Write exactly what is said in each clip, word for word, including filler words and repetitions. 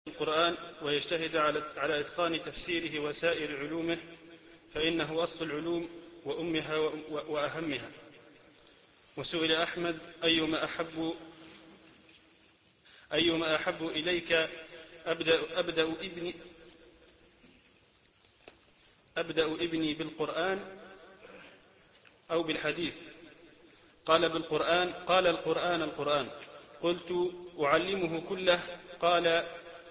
القرآن ويجتهد على إتقان تفسيره وسائر علومه، فإنه أصل العلوم وأمها وأهمها. وسئل أحمد: أيما أحب, أيما أحب إليك أبدأ, أبدأ, ابني أبدأ ابني بالقرآن أو بالحديث؟ قال بالقرآن. قال القرآن القرآن. قلت: أعلمه كله؟ قال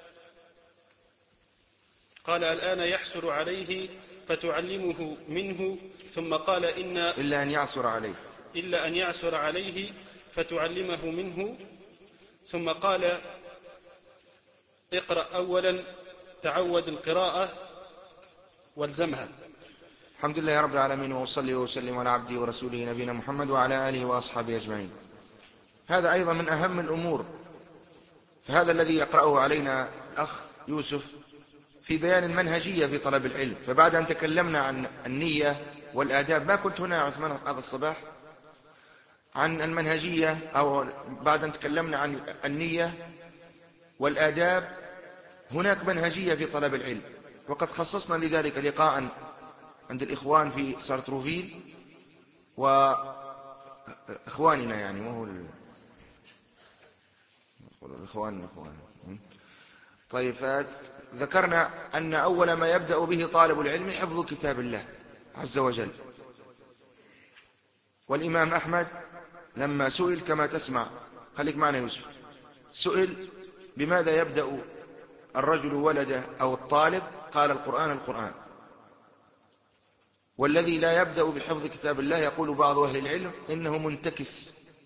قال الآن يحسر عليه فتعلمه منه. ثم قال: إن إلا أن يعسر عليه إلا أن يعسر عليه فتعلمه منه. ثم قال: اقرأ أولا، تعود القراءة والزمها. الحمد لله رب العالمين، وأصلي وسلم على عبده ورسوله نبينا محمد وعلى آله وأصحابه أجمعين. هذا أيضا من أهم الأمور، فهذا الذي يقرأه علينا الأخ يوسف في بيان المنهجية في طلب العلم. فبعد أن تكلمنا عن النية والآداب، ما كنت هنا يا عثمان هذا الصباح عن المنهجية، أو بعد أن تكلمنا عن النية والآداب، هناك منهجية في طلب العلم، وقد خصصنا لذلك لقاء عند الإخوان في سارتروفيل وإخواننا، يعني وهو الإخوان الإخوان طيب، فذكرنا أن أول ما يبدأ به طالب العلم حفظ كتاب الله عز وجل. والإمام أحمد لما سئل كما تسمع، خليك معنا يوسف، سئل بماذا يبدأ الرجل ولده أو الطالب؟ قال: القرآن القرآن. والذي لا يبدأ بحفظ كتاب الله يقول بعض أهل العلم إنه منتكس.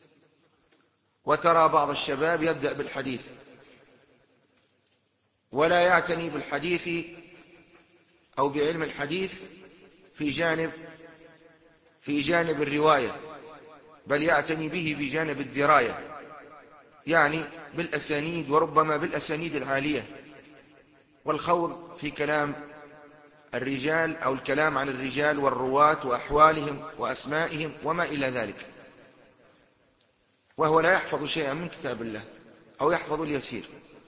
وترى بعض الشباب يبدأ بالحديث ولا يعتني بالحديث أو بعلم الحديث في جانب في جانب الرواية، بل يعتني به بجانب الدراية، يعني بالأسانيد، وربما بالأسانيد العالية، والخوض في كلام الرجال أو الكلام عن الرجال والرواة وأحوالهم وأسمائهم وما إلى ذلك، وهو لا يحفظ شيئا من كتاب الله أو يحفظ اليسير.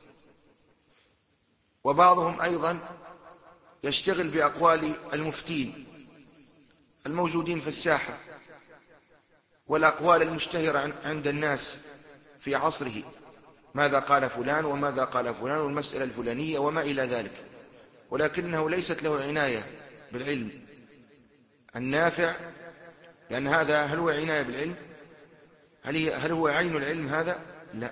وبعضهم أيضا يشتغل بأقوال المفتين الموجودين في الساحة والأقوال المشتهرة عند الناس في عصره، ماذا قال فلان وماذا قال فلان والمسألة الفلانية وما إلى ذلك، ولكنه ليست له عناية بالعلم النافع. لأن هذا، هل هو عناية بالعلم؟ هل, هل هو عين العلم هذا؟ لا.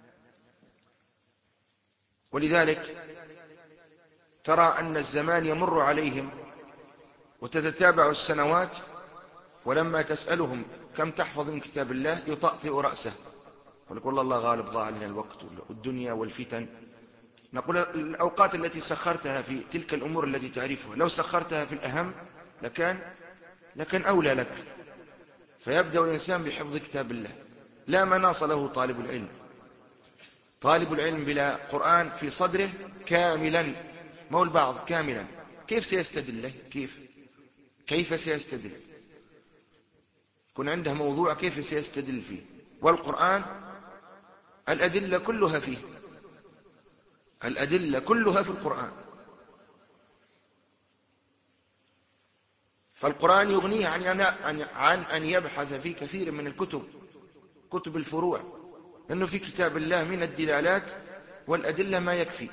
ولذلك ترى أن الزمان يمر عليهم وتتتابع السنوات، ولما تسألهم كم تحفظ من كتاب الله يطأطئ رأسه يقول: والله الله غالب، ضاع علينا الوقت والدنيا والفتن. نقول: الأوقات التي سخرتها في تلك الأمور التي تعرفها، لو سخرتها في الأهم لكان لكان أولى لك. فيبدأ الإنسان بحفظ كتاب الله. لا مناص له طالب العلم. طالب العلم بلا قرآن في صدره كاملا، مو البعض، كاملا، كيف سيستدل له؟ كيف كيف سيستدل؟ يكون عنده موضوع كيف سيستدل فيه؟ والقرآن الأدلة كلها فيه، الأدلة كلها في القرآن. فالقرآن يغنيه عن أن يبحث في كثير من الكتب، كتب الفروع، لأنه في كتاب الله من الدلالات والأدلة ما يكفي.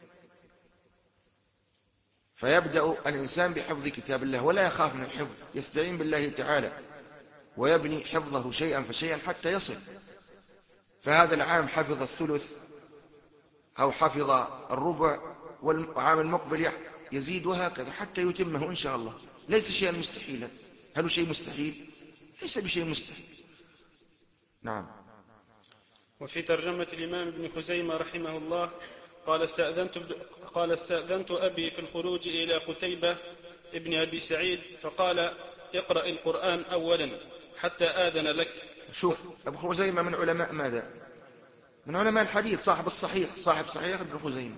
فيبدأ الإنسان بحفظ كتاب الله ولا يخاف من الحفظ، يستعين بالله تعالى ويبني حفظه شيئا فشيئا حتى يصل. فهذا العام حفظ الثلث أو حفظ الربع، والعام المقبل يزيد، وهكذا حتى يتمه إن شاء الله. ليس شيئا مستحيلا. هل هو شيء مستحيل؟ ليس بشيء مستحيل. نعم. وفي ترجمة الإمام ابن خزيمة رحمه الله قال: استأذنت, قال استأذنت أبي في الخروج إلى قتيبة ابن أبي سعيد فقال: اقرأ القرآن أولا حتى آذن لك. شوف، أبو خزيمة من علماء ماذا؟ من علماء الحديث، صاحب الصحيح، صاحب صحيح ابن خزيمة.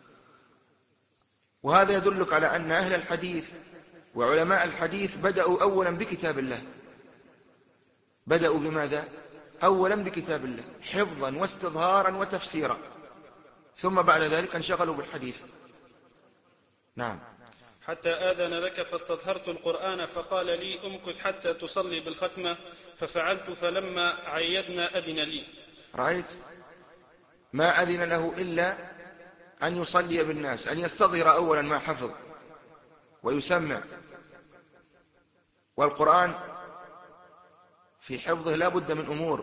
وهذا يدلك على أن أهل الحديث وعلماء الحديث بدأوا أولا بكتاب الله. بدأوا بماذا؟ أولا بكتاب الله، حفظا واستظهارا وتفسيرا، ثم بعد ذلك انشغلوا بالحديث. نعم. حتى آذن لك فاستظهرت القرآن فقال لي امكث حتى تصلي بالختمة، ففعلت فلما عيدنا أذن لي. رأيت؟ ما أذن له إلا أن يصلي بالناس، أن يستظهر أولا ما حفظ ويسمع. والقرآن في حفظه لا بد من أمور: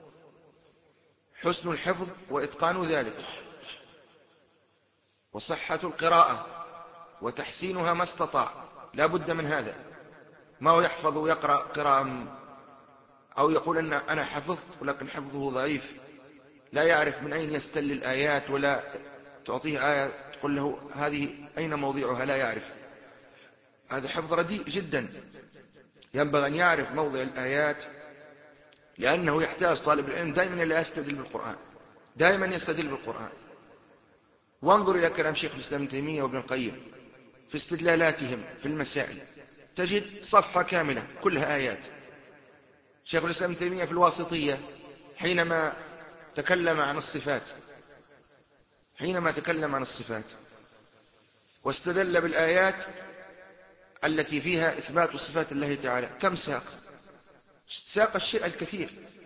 حسن الحفظ وإتقان ذلك، وصحة القراءة وتحسينها ما استطاع، لا بد من هذا. ما هو يحفظ ويقرأ قراءة أو يقول أن أنا حفظت ولكن حفظه ضعيف، لا يعرف من أين يستل الآيات، ولا تعطيه آية تقول له هذه أين موضعها، لا يعرف. هذا حفظ رديء جدا. ينبغي أن يعرف موضع الآيات، لأنه يحتاج طالب العلم دائما لا يستدل بالقرآن، دائما يستدل بالقرآن. وانظر إلى كلام شيخ الإسلام ابن تيمية وابن القيم في استدلالاتهم في المسائل، تجد صفحة كاملة كلها آيات. شيخ الإسلام ابن تيمية في الواسطية حينما تكلم عن الصفات حينما تكلم عن الصفات واستدل بالآيات التي فيها إثبات صفات الله تعالى، كم ساق؟ ساق الشيء الكثير.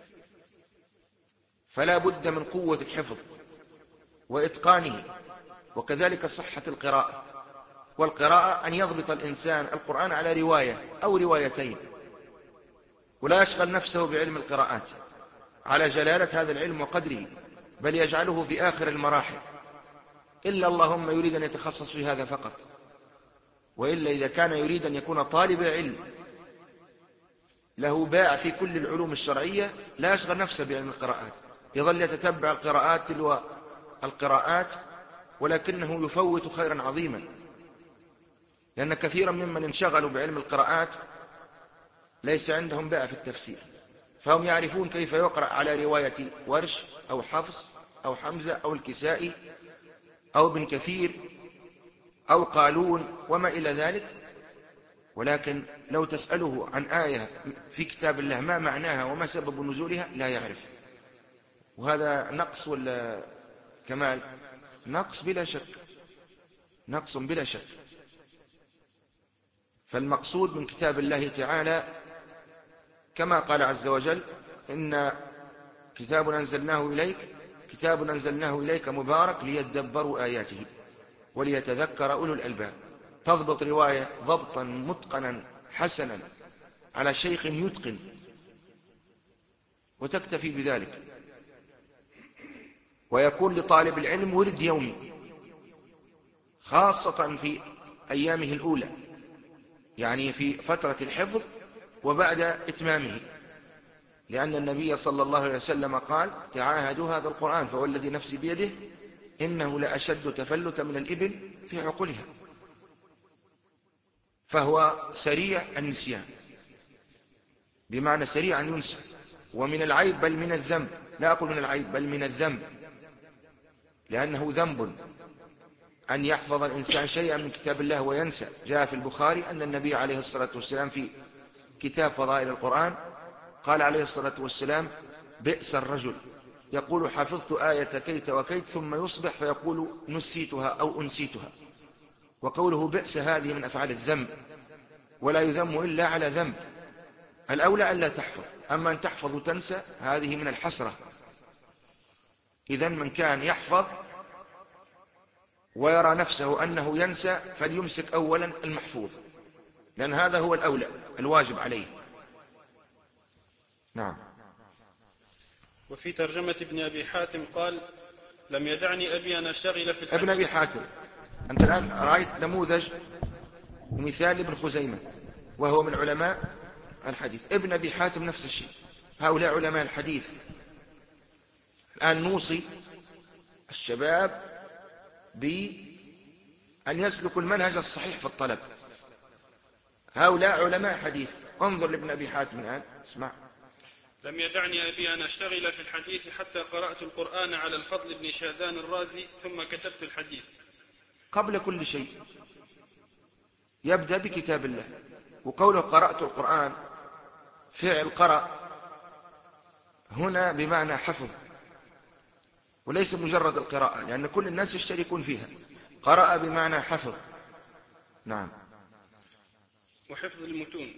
فلا بد من قوة الحفظ وإتقانه، وكذلك صحة القراءة. والقراءة أن يضبط الإنسان القرآن على رواية أو روايتين، ولا يشغل نفسه بعلم القراءات على جلالة هذا العلم وقدره، بل يجعله في آخر المراحل، إلا اللهم يريد أن يتخصص في هذا فقط. وإلا إذا كان يريد أن يكون طالب علم له باع في كل العلوم الشرعية لا يشغل نفسه بعلم القراءات، يظل يتتبع القراءات تلو القراءات، ولكنه يفوت خيرا عظيما. لأن كثيرا ممن انشغلوا بعلم القراءات ليس عندهم باع في التفسير، فهم يعرفون كيف يقرأ على رواية ورش أو حفص أو حمزة أو الكسائي أو ابن كثير أو قالون وما إلى ذلك. ولكن لو تسأله عن آية في كتاب الله ما معناها وما سبب نزولها لا يعرف. وهذا نقص ولا كمال؟ نقص بلا شك، نقص بلا شك. فالمقصود من كتاب الله تعالى كما قال عز وجل: إن كتاب أنزلناه إليك كتاب أنزلناه إليك مبارك ليدبروا آياته وليتذكر أولو الألباب. تضبط رواية ضبطا متقنا حسنا على شيخ يتقن وتكتفي بذلك، ويكون لطالب العلم ورد يومي، خاصة في أيامه الأولى، يعني في فترة الحفظ وبعد إتمامه. لأن النبي صلى الله عليه وسلم قال: تعاهدوا هذا القرآن فوالذي نفسي بيده إنه لأشد تفلتا من الإبل في عقلها. فهو سريع النسيان، بمعنى سريع أن ينسى. ومن العيب بل من الذنب، لا أقول من العيب بل من الذنب، لأنه ذنب أن يحفظ الإنسان شيئا من كتاب الله وينسى. جاء في البخاري أن النبي عليه الصلاة والسلام في كتاب فضائل القرآن قال عليه الصلاة والسلام: بئس الرجل يقول حفظت آية كيت وكيت ثم يصبح فيقول نسيتها أو أنسيتها. وقوله بئس هذه من أفعال الذنب، ولا يذم إلا على ذنب. الأولى أن لا تحفظ، أما أن تحفظ وتنسى هذه من الحسرة. إذن من كان يحفظ ويرى نفسه أنه ينسى فليمسك أولا المحفوظ، لأن هذا هو الأولى الواجب عليه. نعم. وفي ترجمة ابن أبي حاتم قال: لم يدعني أبي أن أشتغل في الحديث. ابن أبي حاتم، أنت الآن رأيت نموذج ومثال ابن خزيمة وهو من علماء الحديث. ابن أبي حاتم نفس الشيء، هؤلاء علماء الحديث. الآن نوصي الشباب بأن يسلكوا المنهج الصحيح في الطلب. هؤلاء علماء حديث. انظر لابن أبي حاتم الآن، اسمع: لم يدعني أبي أن أشتغل في الحديث حتى قرأت القرآن على الفضل بن شاذان الرازي ثم كتبت الحديث. قبل كل شيء يبدأ بكتاب الله. وقوله قرأت القرآن فعل قرأ هنا بمعنى حفظ، وليس مجرد القراءة، لأن كل الناس يشتركون فيها. قرأ بمعنى حفظ. نعم. وحفظ المتون.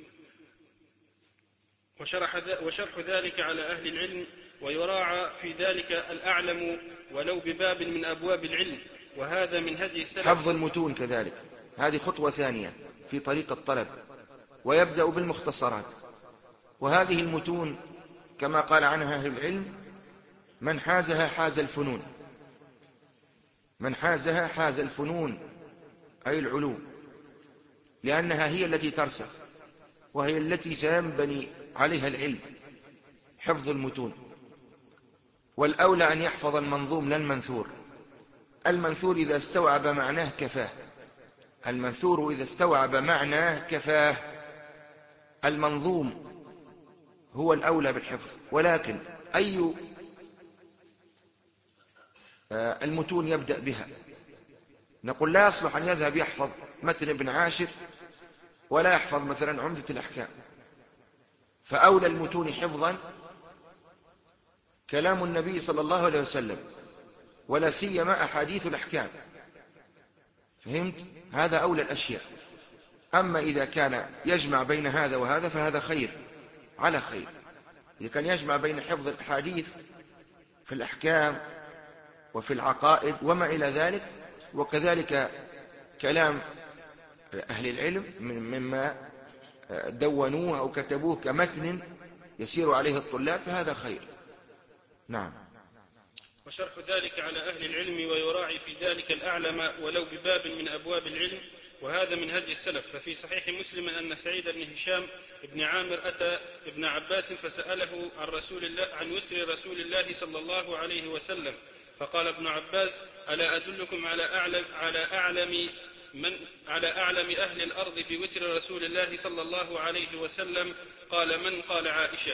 وشرح, وشرح ذلك على أهل العلم، ويراعى في ذلك الأعلم ولو بباب من أبواب العلم، وهذا من هدي السلف. حفظ المتون كذلك، هذه خطوة ثانية في طريق الطلب، ويبدأ بالمختصرات. وهذه المتون كما قال عنها أهل العلم: من حازها حاز الفنون. من حازها حاز الفنون أي العلوم، لأنها هي التي ترسخ وهي التي سينبني عليها العلم، حفظ المتون. والأولى أن يحفظ المنظوم لا المنثور. المنثور إذا استوعب معناه كفاه، المنثور إذا استوعب معناه كفاه. المنظوم هو الأولى بالحفظ. ولكن أي المتون يبدأ بها؟ نقول لا يصلح أن يذهب يحفظ متن ابن عاشر ولا يحفظ مثلا عمدة الأحكام. فأولى المتون حفظا كلام النبي صلى الله عليه وسلم، ولا سيما أحاديث الأحكام. فهمت؟ هذا أولى الأشياء. أما إذا كان يجمع بين هذا وهذا فهذا خير على خير. إذا كان يجمع بين حفظ الأحاديث في الأحكام وفي العقائد وما إلى ذلك، وكذلك كلام أهل العلم مما دونوه أو كتبوه كمتن يسير عليه الطلاب، فهذا خير. نعم. وشرح ذلك على أهل العلم، ويراعي في ذلك الأعلم ولو بباب من أبواب العلم، وهذا من هدي السلف. ففي صحيح مسلم أن سعيد بن هشام بن عامر أتى ابن عباس فسأله عن رسول الله عن وتر رسول الله صلى الله عليه وسلم، فقال ابن عباس: ألا أدلكم على أعلم على أعلم من على أعلم أهل الأرض بوتر رسول الله صلى الله عليه وسلم؟ قال: من؟ قال: عائشة.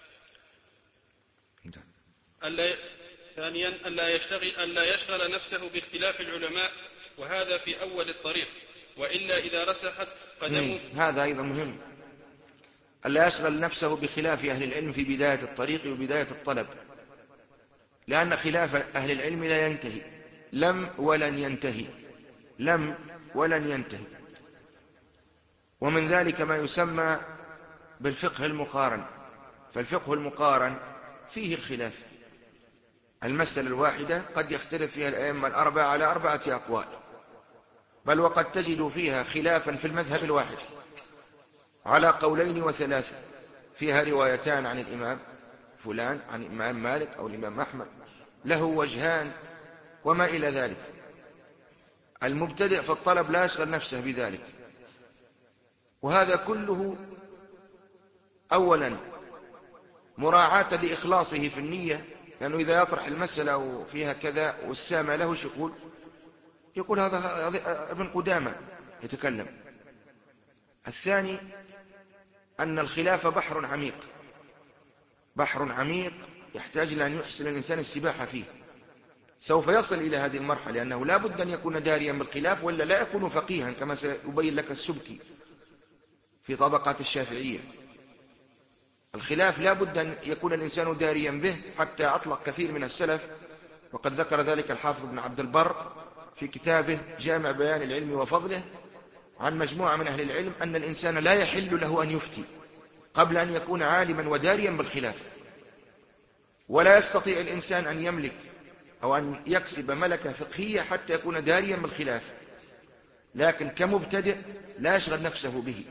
ألا ثانيا ألا يشتغل, ألا يشغل نفسه باختلاف العلماء، وهذا في أول الطريق، وإلا إذا رسخت قدمه. هذا أيضا مهم، ألا يشغل نفسه بخلاف أهل العلم في بداية الطريق وبداية الطلب، لأن خلاف أهل العلم لا ينتهي، لم ولن ينتهي، لم ولن ينتهي. ومن ذلك ما يسمى بالفقه المقارن. فالفقه المقارن فيه الخلاف. المسألة الواحدة قد يختلف فيها الأئمة الأربعة على أربعة أقوال، بل وقد تجد فيها خلافا في المذهب الواحد على قولين وثلاثة، فيها روايتان عن الإمام فلان عن الإمام مالك أو الإمام أحمد، له وجهان وما إلى ذلك. المبتدئ في الطلب لا يشغل نفسه بذلك. وهذا كله أولا مراعاة لإخلاصه في النية، لأنه إذا يطرح المسألة وفيها كذا والسامع له شو يقول؟ يقول هذا ابن قدامة يتكلم. الثاني أن الخلاف بحر عميق، بحر عميق يحتاج إلى أن يحسن الإنسان السباحة فيه. سوف يصل إلى هذه المرحلة لأنه لا بد أن يكون داريا بالخلاف، ولا لا يكون فقيها كما سيبين لك السبكي في طبقات الشافعية. الخلاف لا بد أن يكون الإنسان داريا به، حتى أطلق كثير من السلف، وقد ذكر ذلك الحافظ بن عبد البر في كتابه جامع بيان العلم وفضله عن مجموعة من أهل العلم، أن الإنسان لا يحل له أن يفتي قبل أن يكون عالما وداريا بالخلاف. ولا يستطيع الإنسان أن يملك أو أن يكسب ملكة فقهية حتى يكون داريا بالخلاف، لكن كمبتدئ لا يشغل نفسه به.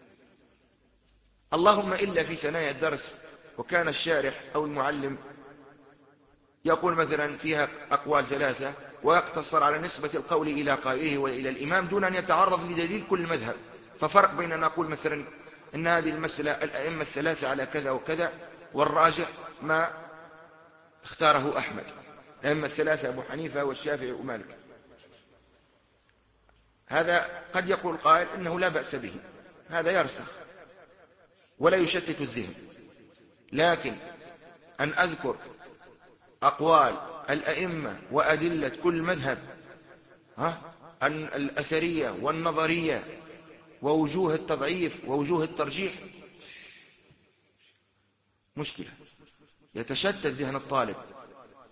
اللهم إلا في ثنايا الدرس، وكان الشارح أو المعلم يقول مثلا فيها أقوال ثلاثة ويقتصر على نسبة القول إلى قائله وإلى الإمام دون أن يتعرض لدليل كل مذهب. ففرق بين أن أقول مثلا أن هذه المسألة الأئمة الثلاثة على كذا وكذا، والراجح ما اختاره أحمد، الأئمة الثلاثة أبو حنيفة والشافعي ومالك. هذا قد يقول قائل إنه لا بأس به، هذا يرسخ ولا يشتت الذهن. لكن أن أذكر أقوال الأئمة وأدلة كل مذهب، ها أن الأثرية والنظرية ووجوه التضعيف ووجوه الترجيح، مشكلة، يتشتت ذهن الطالب.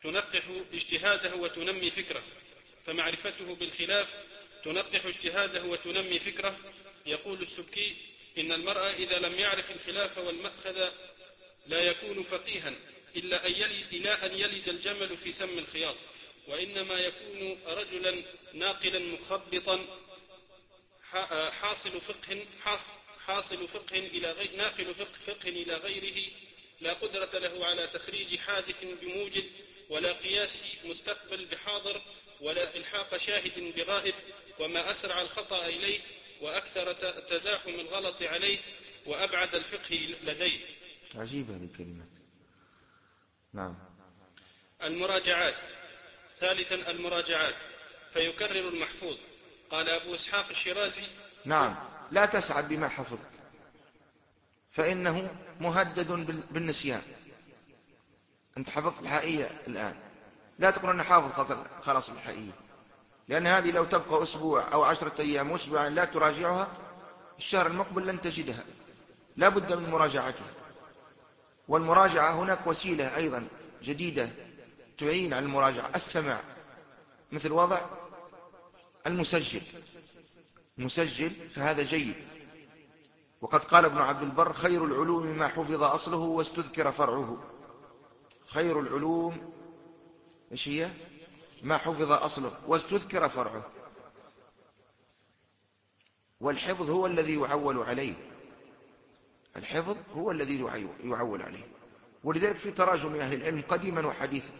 تنقح اجتهاده وتنمي فكره، فمعرفته بالخلاف تنقح اجتهاده وتنمي فكره. يقول السبكي: إن المرء إذا لم يعرف الخلاف والمأخذ لا يكون فقيها إلا أن يلج, إلى أن يلج الجمل في سم الخياط، وإنما يكون رجلا ناقلا مخبطا حاصل فقه حاصل فقه إلى غير ناقل فقه فقه إلى غيره، لا قدرة له على تخريج حادث بموجد، ولا قياس مستقبل بحاضر، ولا إلحاق شاهد بغائب، وما أسرع الخطأ إليه وأكثر تزاحم الغلط عليه وأبعد الفقه لديه. عجيب هذه الكلمات. نعم. المراجعات. ثالثا المراجعات، فيكرر المحفوظ. قال أبو إسحاق الشيرازي: نعم، لا تسعد بما حفظت فإنه مهدد بالنسيان. أنت حفظت الحائية الآن، لا تقول أنا حافظ خلاص الحائية، لأن هذه لو تبقى أسبوع أو عشرة أيام أسبوعا لا تراجعها، الشهر المقبل لن تجدها، لا بد من مراجعتها. والمراجعة هناك وسيلة أيضا جديدة تعين على المراجعة: السماع، مثل وضع المسجل مسجل، فهذا جيد. وقد قال ابن عبد البر: خير العلوم ما حفظ أصله واستذكر فرعه. خير العلوم ايش هي؟ ما حفظ أصله واستذكر فرعه. والحفظ هو الذي يعول عليه، الحفظ هو الذي يعول عليه. ولذلك في تراجم أهل العلم قديما وحديثا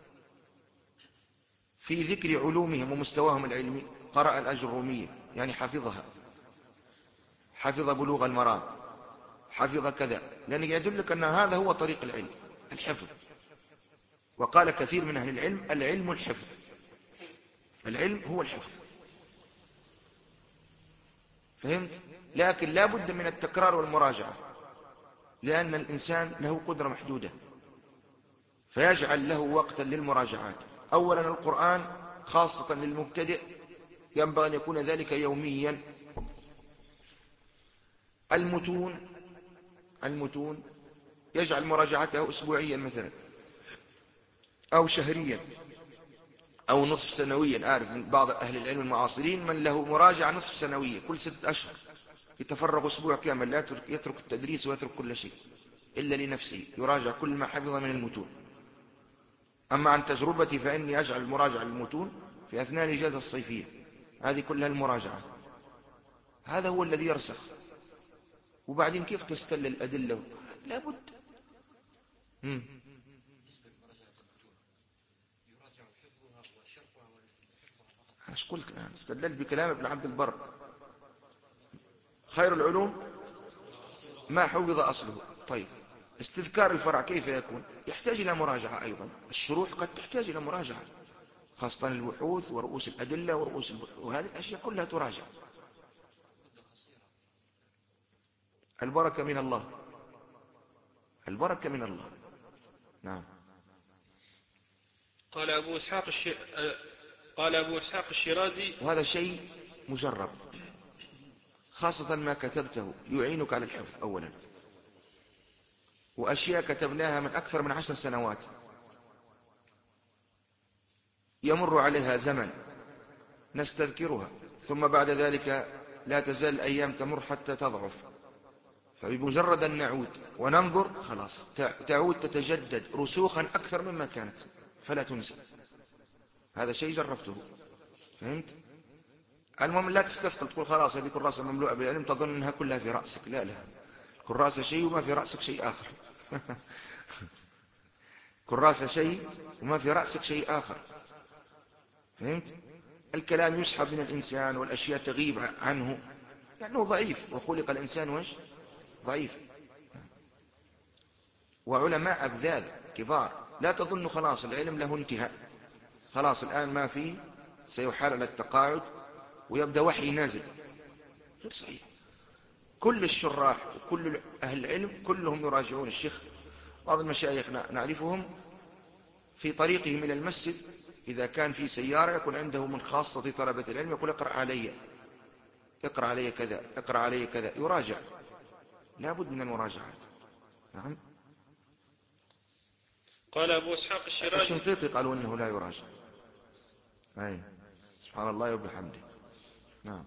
في ذكر علومهم ومستواهم العلمي قرأ الأجرومية، يعني حفظها، حفظ بلوغ المرام، حفظ كذا، لأنه يدلك أن هذا هو طريق العلم، الحفظ. وقال كثير من أهل العلم: العلم الحفظ، العلم هو الحفظ. فهمت؟ لكن لا بد من التكرار والمراجعة، لأن الإنسان له قدرة محدودة، فيجعل له وقتا للمراجعات. أولا القرآن خاصة للمبتدئ ينبغي أن يكون ذلك يوميا. المتون المتون يجعل مراجعته أسبوعيا مثلا، أو شهريا، أو نصف سنويا. أعرف من بعض أهل العلم المعاصرين من له مراجعة نصف سنوية كل ستة أشهر، يتفرغ أسبوع كامل، لا يترك التدريس ويترك كل شيء إلا لنفسه، يراجع كل ما حفظ من المتون. أما عن تجربتي فإني أجعل المراجعة للمتون في أثناء الإجازة الصيفية، هذه كلها المراجعة، هذا هو الذي يرسخ. وبعدين كيف تستل الأدلة؟ لا بد. مم. أنا ايش قلت الآن؟ استدلت بكلام ابن عبد البر: خير العلوم ما حفظ أصله. طيب، استذكار الفرع كيف يكون؟ يحتاج إلى مراجعة أيضا. الشروح قد تحتاج إلى مراجعة، خاصة البحوث ورؤوس الأدلة ورؤوس البحوث، وهذه الأشياء كلها تراجع. البركة من الله، البركة من الله. نعم. قال أبو إسحاق الش... قال أبو إسحاق الشيرازي: وهذا شيء مجرب، خاصة ما كتبته يعينك على الحفظ أولا، وأشياء كتبناها من أكثر من عشر سنوات يمر عليها زمن نستذكرها، ثم بعد ذلك لا تزال الأيام تمر حتى تضعف، فبمجرد أن نعود وننظر خلاص تعود تتجدد رسوخا أكثر مما كانت، فلا تنسى. هذا شيء جربته. فهمت؟ المهم لا تستثقل تقول خلاص هذه كراسة مملوءة بالعلم تظن أنها كلها في رأسك. لا لا، كراسة شيء وما في رأسك شيء آخر. كراسة شيء وما في رأسك شيء آخر. فهمت؟ الكلام يسحب من الإنسان والأشياء تغيب عنه لأنه ضعيف، وخلق الإنسان وش؟ ضعيف. وعلماء أبذاذ كبار، لا تظن خلاص العلم له انتهاء، خلاص الآن ما فيه، سيحال على التقاعد ويبدأ وحي نازل. غير صحيح. كل الشراح وكل أهل العلم كلهم يراجعون. الشيخ بعض المشايخ نعرفهم في طريقه من المسجد إذا كان في سيارة يكون عنده من خاصة طلبة العلم يقول اقرأ علي، اقرأ علي كذا، اقرأ علي كذا، يراجع. لا بد من المراجعات. نعم. قال أبو إسحاق الشيرازي. الشنقيطي قالوا إنه لا يراجع. أي سبحان الله وبحمده. نعم.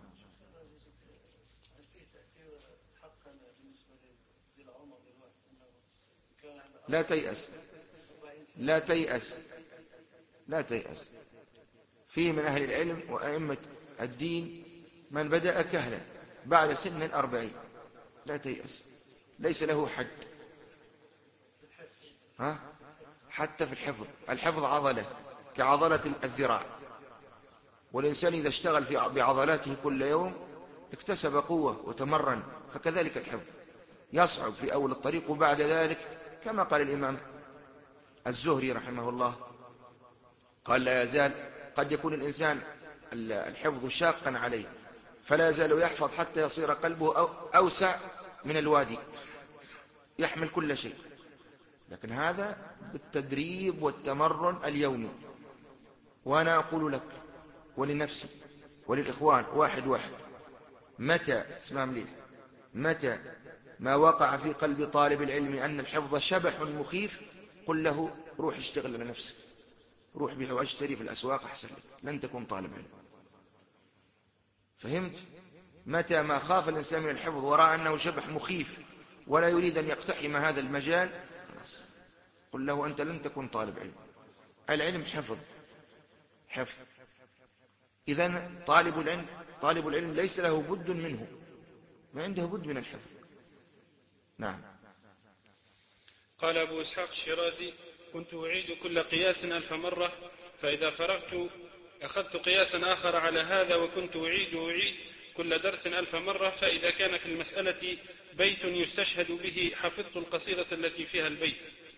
لا تيأس لا تيأس لا تيأس. فيه من أهل العلم وأئمة الدين من بدأ كهلا بعد سن الأربعين. لا تيأس، ليس له حد. ها؟ حتى في الحفظ، الحفظ عضلة كعضلة الذراع، والإنسان إذا اشتغل في بعضلاته كل يوم اكتسب قوة وتمرن، فكذلك الحفظ يصعب في أول الطريق، وبعد ذلك كما قال الإمام الزهري رحمه الله قال لا يزال قد يكون الإنسان الحفظ شاقا عليه فلا يزال يحفظ حتى يصير قلبه أوسع من الوادي يحمل كل شيء، لكن هذا بالتدريب والتمرن اليومي. وأنا أقول لك ولنفسي وللإخوان واحد واحد، متى اسمع مليح، متى ما وقع في قلب طالب العلم أن الحفظ شبح مخيف قل له روح اشتغل على نفسك، روح بيع واشتري في الأسواق أحسن لك، لن تكون طالب علم. فهمت؟ متى ما خاف الإنسان من الحفظ ورأى أنه شبح مخيف ولا يريد أن يقتحم هذا المجال قل له أنت لن تكون طالب علم. العلم حفظ حفظ. إذن طالب العلم طالب العلم ليس له بد منه، ما عنده بد من الحفظ. نعم. قال أبو إسحاق الشيرازي: كنت أعيد كل قياس ألف مرة، فإذا فرغت أخذت قياسا آخر على هذا، وكنت أعيد وأعيد كل درس ألف مرة، فإذا كان في المسألة بيت يستشهد به حفظت القصيدة التي فيها البيت.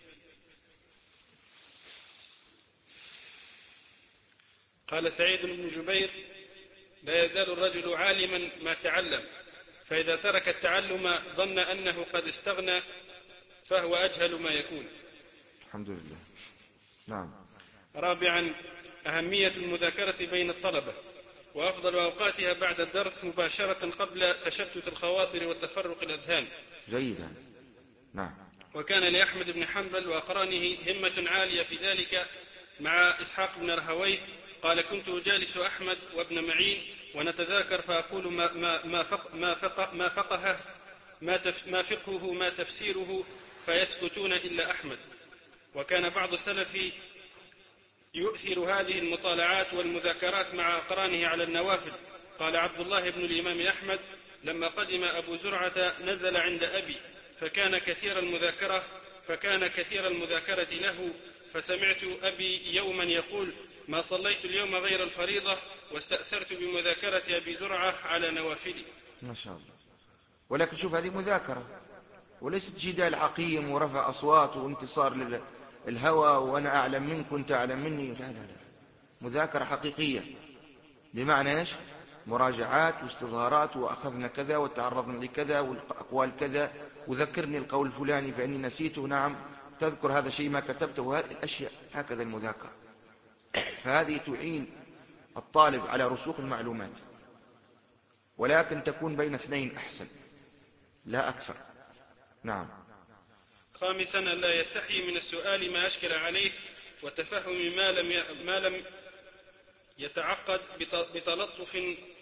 قال سعيد بن جبير: لا يزال الرجل عالما ما تعلم، فإذا ترك التعلم ظن أنه قد استغنى فهو أجهل ما يكون. الحمد لله. نعم. رابعا: أهمية المذاكرة بين الطلبة، وأفضل أوقاتها بعد الدرس مباشرة قبل تشتت الخواطر وتفرق الأذهان. جيدا. نعم. وكان لأحمد بن حنبل وأقرانه همة عالية في ذلك مع إسحاق بن رهويه. قال: كنت أجالس أحمد وابن معين ونتذاكر، فأقول ما, ما, ما, فق ما, فق ما فقهه ما, تف ما فقهه ما تفسيره، فيسكتون إلا أحمد. وكان بعض السلف يؤثر هذه المطالعات والمذاكرات مع أقرانه على النوافل. قال عبد الله بن الإمام أحمد: لما قدم أبو زرعة نزل عند أبي فكان كثير المذاكرة فكان كثير المذاكرة له، فسمعت أبي يوما يقول: ما صليت اليوم غير الفريضة، واستأثرت بمذاكرة أبي زرعة على نوافلي. ما شاء الله. ولكن شوف هذه مذاكرة وليست جدال عقيم ورفع أصوات وانتصار للهوى وأنا أعلم منك وأنت أعلم مني. لا لا لا، مذاكرة حقيقية، بمعنى إيش؟ مراجعات واستظهارات، وأخذنا كذا وتعرضنا لكذا والأقوال كذا، وذكرني القول الفلاني فإني نسيته. نعم، تذكر هذا الشيء ما كتبته، وهذه الأشياء. هكذا المذاكرة. فهذه تعين الطالب على رسوخ المعلومات، ولكن تكون بين اثنين أحسن لا أكثر. نعم. خامسا: ألا يستحي من السؤال ما أشكل عليه، وتفهم ما لم ما لم يتعقد بتلطف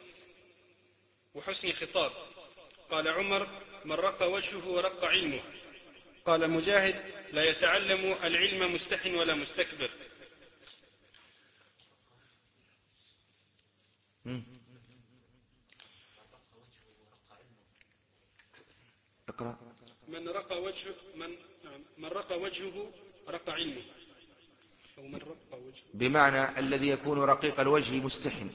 وحسن خطاب. قال عمر: من رق وجهه رق علمه. قال مجاهد: لا يتعلم العلم مستح ولا مستكبر. اقرأ. من رق وجهه من, من رق وجهه رق علمه، أو من رق وجهه، بمعنى الذي يكون رقيق الوجه مستحن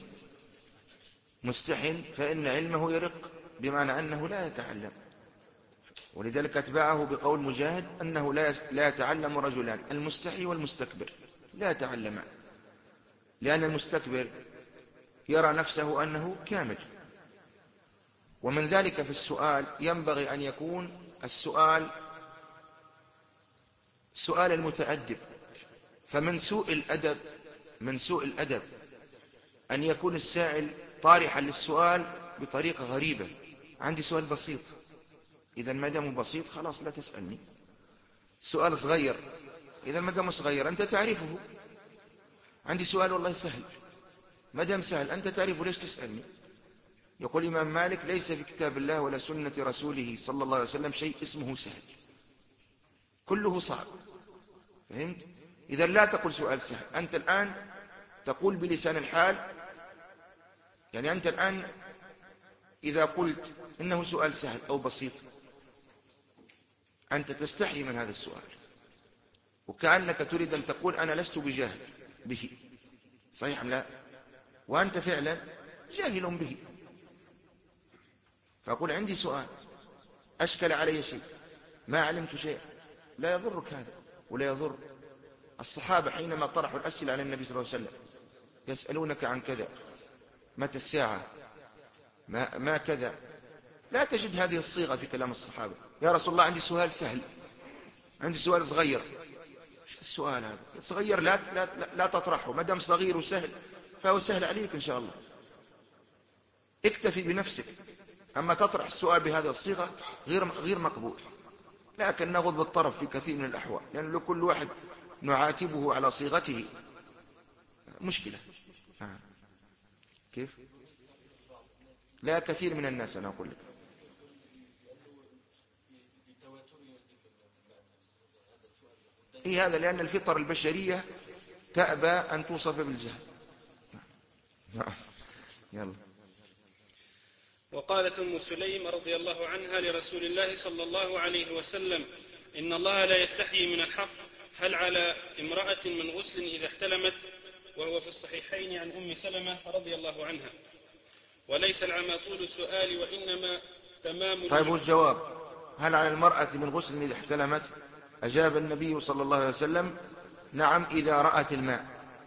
مستحن فإن علمه يرق، بمعنى أنه لا يتعلم. ولذلك أتبعه بقول مجاهد أنه لا يتعلم رجلان: المستحي والمستكبر لا يتعلمان، لأن المستكبر يرى نفسه أنه كامل. ومن ذلك في السؤال ينبغي أن يكون السؤال سؤال المتأدب. فمن سوء الأدب من سوء الأدب أن يكون السائل طارحا للسؤال بطريقة غريبة: عندي سؤال بسيط. إذا ما دام بسيط خلاص لا تسألني. سؤال صغير إذا ما دام صغير أنت تعرفه. عندي سؤال والله سهل، ما دام سهل أنت تعرفه ليش تسألني؟ يقول الإمام مالك: ليس في كتاب الله ولا سنة رسوله صلى الله عليه وسلم شيء اسمه سهل، كله صعب. فهمت؟ إذا لا تقول سؤال سهل. أنت الآن تقول بلسان الحال، يعني أنت الآن إذا قلت إنه سؤال سهل أو بسيط أنت تستحي من هذا السؤال، وكأنك تريد أن تقول أنا لست بجاهل به. صحيح أم لا؟ وأنت فعلا جاهل به. فأقول عندي سؤال أشكل علي شيء، ما علمت شيء. لا يضرك هذا ولا يضر الصحابة حينما طرحوا الأسئلة على النبي صلى الله عليه وسلم: يسألونك عن كذا، متى الساعة، ما, ما كذا. لا تجد هذه الصيغة في كلام الصحابة: يا رسول الله عندي سؤال سهل، عندي سؤال صغير. ايش السؤال هذا؟ صغير لا, لا, لا, لا تطرحه، ما دام صغير وسهل فهو سهل عليك إن شاء الله، اكتفي بنفسك. أما تطرح السؤال بهذه الصيغة غير غير مقبول. لكن نغض الطرف في كثير من الأحوال، لأن لو كل واحد نعاتبه على صيغته مشكلة. آه. كيف؟ لا، كثير من الناس أنا أقول لك. إيه هذا؟ لأن الفطر البشرية تأبى أن توصف بالجهل. يلا. وقالت أم سليم رضي الله عنها لرسول الله صلى الله عليه وسلم: إن الله لا يستحيي من الحق، هل على امرأة من غسل إذا احتلمت؟ وهو في الصحيحين عن أم سلمة رضي الله عنها. وليس العمى طول السؤال وإنما تمام. طيب والجواب: هل على المرأة من غسل إذا احتلمت؟ أجاب النبي صلى الله عليه وسلم: نعم إذا رأت الماء.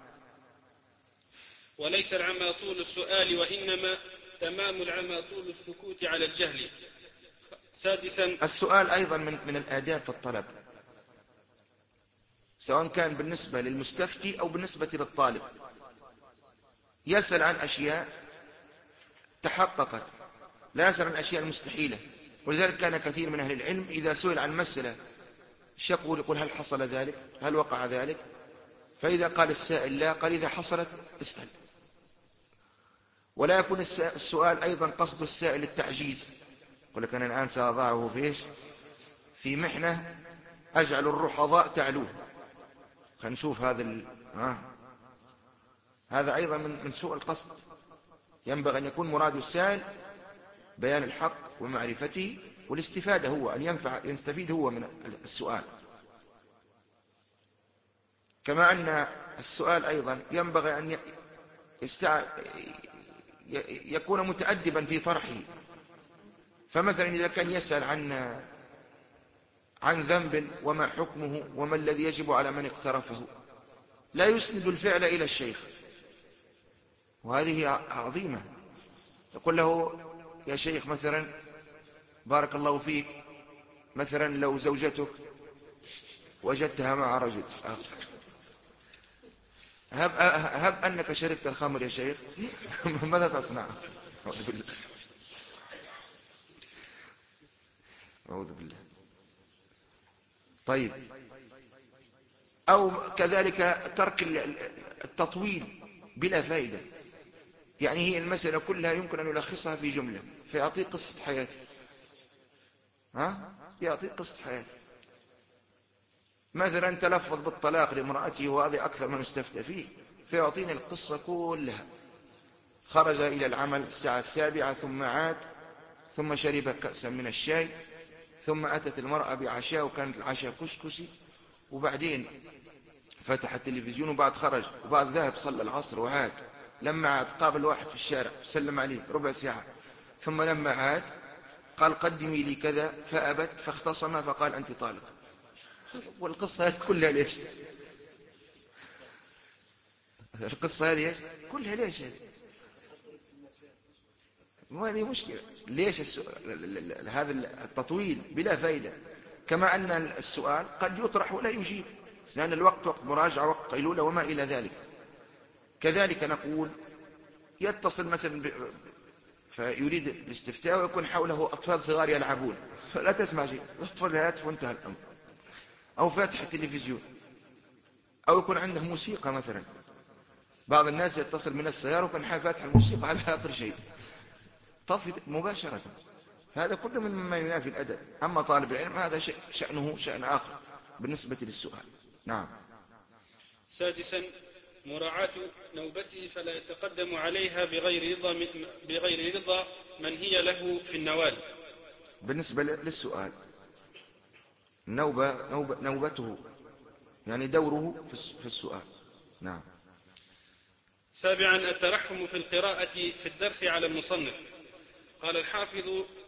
وليس العمى طول السؤال وإنما تمام العمى طول السكوت على الجهل. سادسا، السؤال أيضا من, من الآداب في الطلب، سواء كان بالنسبة للمستفتي أو بالنسبة للطالب. يسأل عن أشياء تحققت، لا يسأل عن أشياء مستحيلة. ولذلك كان كثير من أهل العلم إذا سئل عن مسألة يقول يقول هل حصل ذلك، هل وقع ذلك؟ فإذا قال السائل لا، قال إذا حصلت اسأل. ولا يكون السؤال أيضا قصد السائل التعجيز، يقول لك أنا الآن سأضعه في إيش؟ في محنة أجعل الرحضاء تعلوه، خلينا نشوف هذا ال... آه. هذا أيضا من, من سوء القصد. ينبغي أن يكون مراد السائل بيان الحق ومعرفته والاستفادة، هو أن ينفع يستفيد هو من السؤال. كما أن السؤال أيضا ينبغي أن يستع... يكون متأدبا في طرحه. فمثلا إذا كان يسأل عن عن ذنب وما حكمه وما الذي يجب على من اقترفه، لا يسند الفعل إلى الشيخ، وهذه عظيمة. يقول له: يا شيخ مثلا بارك الله فيك، مثلا لو زوجتك وجدتها مع رجل، هب, هب أنك شربت الخمر يا شيخ، ماذا تصنع؟ أعوذ بالله أعوذ بالله. طيب، أو كذلك ترك التطويل بلا فائدة، يعني هي المسألة كلها يمكن أن يلخصها في جملة فيعطيك قصة حياته. ها؟ يعطيك قصة حياته. مثلا تلفظ بالطلاق لامرأته وهذا أكثر من استفتى فيه، فيعطيني القصة كلها. خرج إلى العمل الساعة السابعة ثم عاد، ثم شرب كأسا من الشاي، ثم أتت المرأة بعشاء وكانت العشاء كسكسي، وبعدين فتح التلفزيون، وبعد خرج، وبعد ذهب صلى العصر وعاد. لما عاد قابل واحد في الشارع سلم عليه ربع ساعة، ثم لما عاد قال قدمي لي كذا فأبت، فاختصم فقال أنت طالق. والقصة هذه كلها ليش؟ القصة هذه كلها ليش؟ وهذه مشكلة. ليش السؤال هذا التطويل بلا فائدة؟ كما أن السؤال قد يطرح ولا يجيب، لأن الوقت وقت مراجعة، وقت قيلولة وما إلى ذلك. كذلك نقول يتصل مثلا ب... فيريد الاستفتاء ويكون حوله أطفال صغار يلعبون، فلا تسمع شيء، اطفال الهاتف وانتهى الأمر. أو فاتح التلفزيون، أو يكون عنده موسيقى مثلا. بعض الناس يتصل من السيارة وكان حال فاتح الموسيقى على آخر شيء، طفي مباشرة. هذا كله مما ينافي الأدب. أما طالب العلم هذا شأنه شأن آخر بالنسبة للسؤال. نعم. سادسا مراعاة نوبته فلا يتقدم عليها بغير رضا من, بغير رضا من هي له في النوال. بالنسبة للسؤال نوبة نوبة نوبته يعني دوره في السؤال. نعم. سابعا الترحم في القراءة في الدرس على المصنف. قال الحافظ